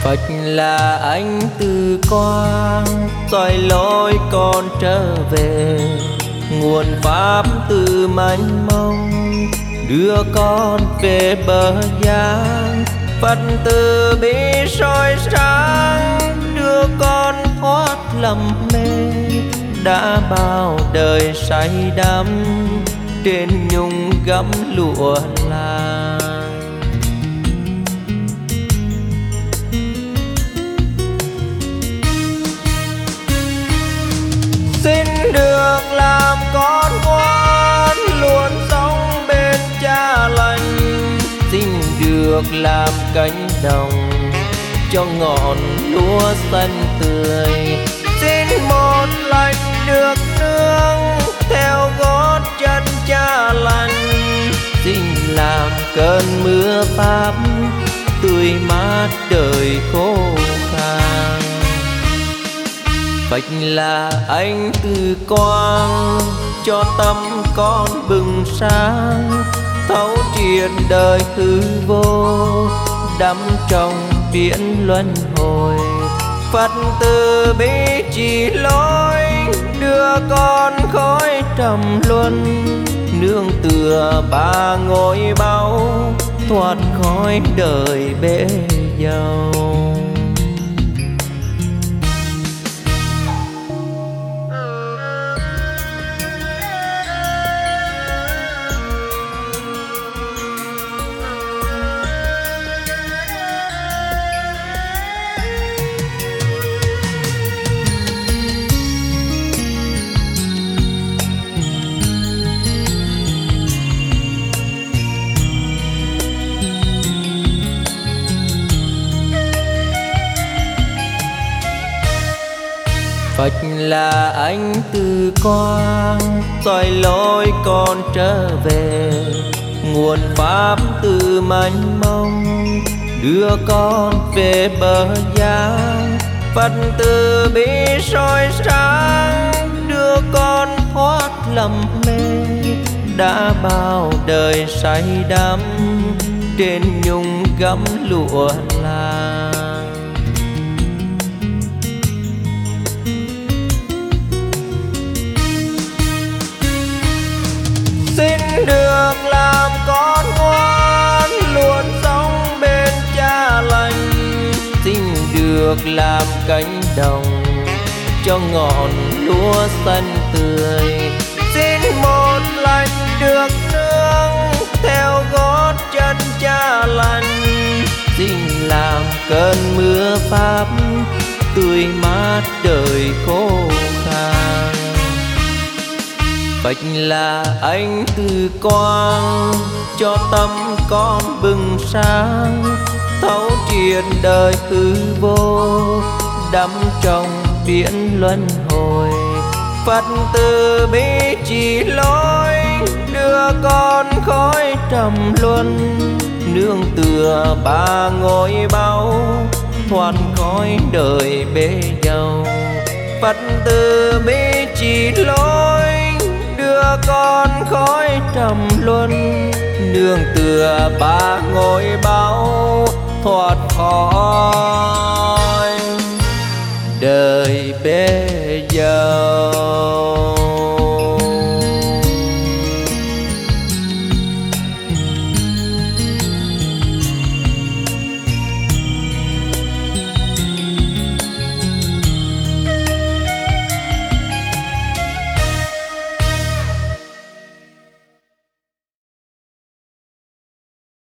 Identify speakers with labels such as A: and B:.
A: Phật là ánh từ quang soi lối con trở về, nguồn pháp từ mênh mông đưa con về bờ giang. Phật từ bi soi sáng đưa con thoát lầm mê, đã bao đời say đắm trên nhung gấm lụa là. Xin được làm con ngoan luôn sống bên cha lành, xin được làm cánh đồng cho ngọn lúa xanh tươi. Xin một lành được nương theo gót chân cha lành, xin làm cơn mưa pháp tươi mát đời khô khan. Phật là ánh từ quang cho tâm con bừng sáng, thấu triệt đời hư vô đắm trong biển luân hồi. Phật từ bi chỉ lối đưa con khỏi trầm luân, nương tựa ba ngôi báu thoát khỏi đời bể dâu. Phật là ánh từ quang soi lối con trở về, nguồn pháp từ mênh mông đưa con về bờ giang. Phật từ bi soi sáng đưa con thoát lầm mê, đã bao đời say đắm trên nhung gấm lụa là. Xin được làm con ngoan luôn sống bên cha lành, xin được làm cánh đồng cho ngọn lúa xanh tươi. Xin một lành được nương theo gót chân cha lành, xin làm cơn mưa pháp tươi mát đời khô khan. Phật là ánh từ quang cho tâm con bừng sáng, thấu triệt đời hư vô đắm trong biển luân hồi. Phật từ bi chỉ lối đưa con khỏi trầm luân, nương tựa ba ngôi báu thoát khỏi đời bể dâu. Phật từ bi chỉ lối đưa con khỏi trầm luân, nương tựa ba ngôi báu thoát khỏi đời bể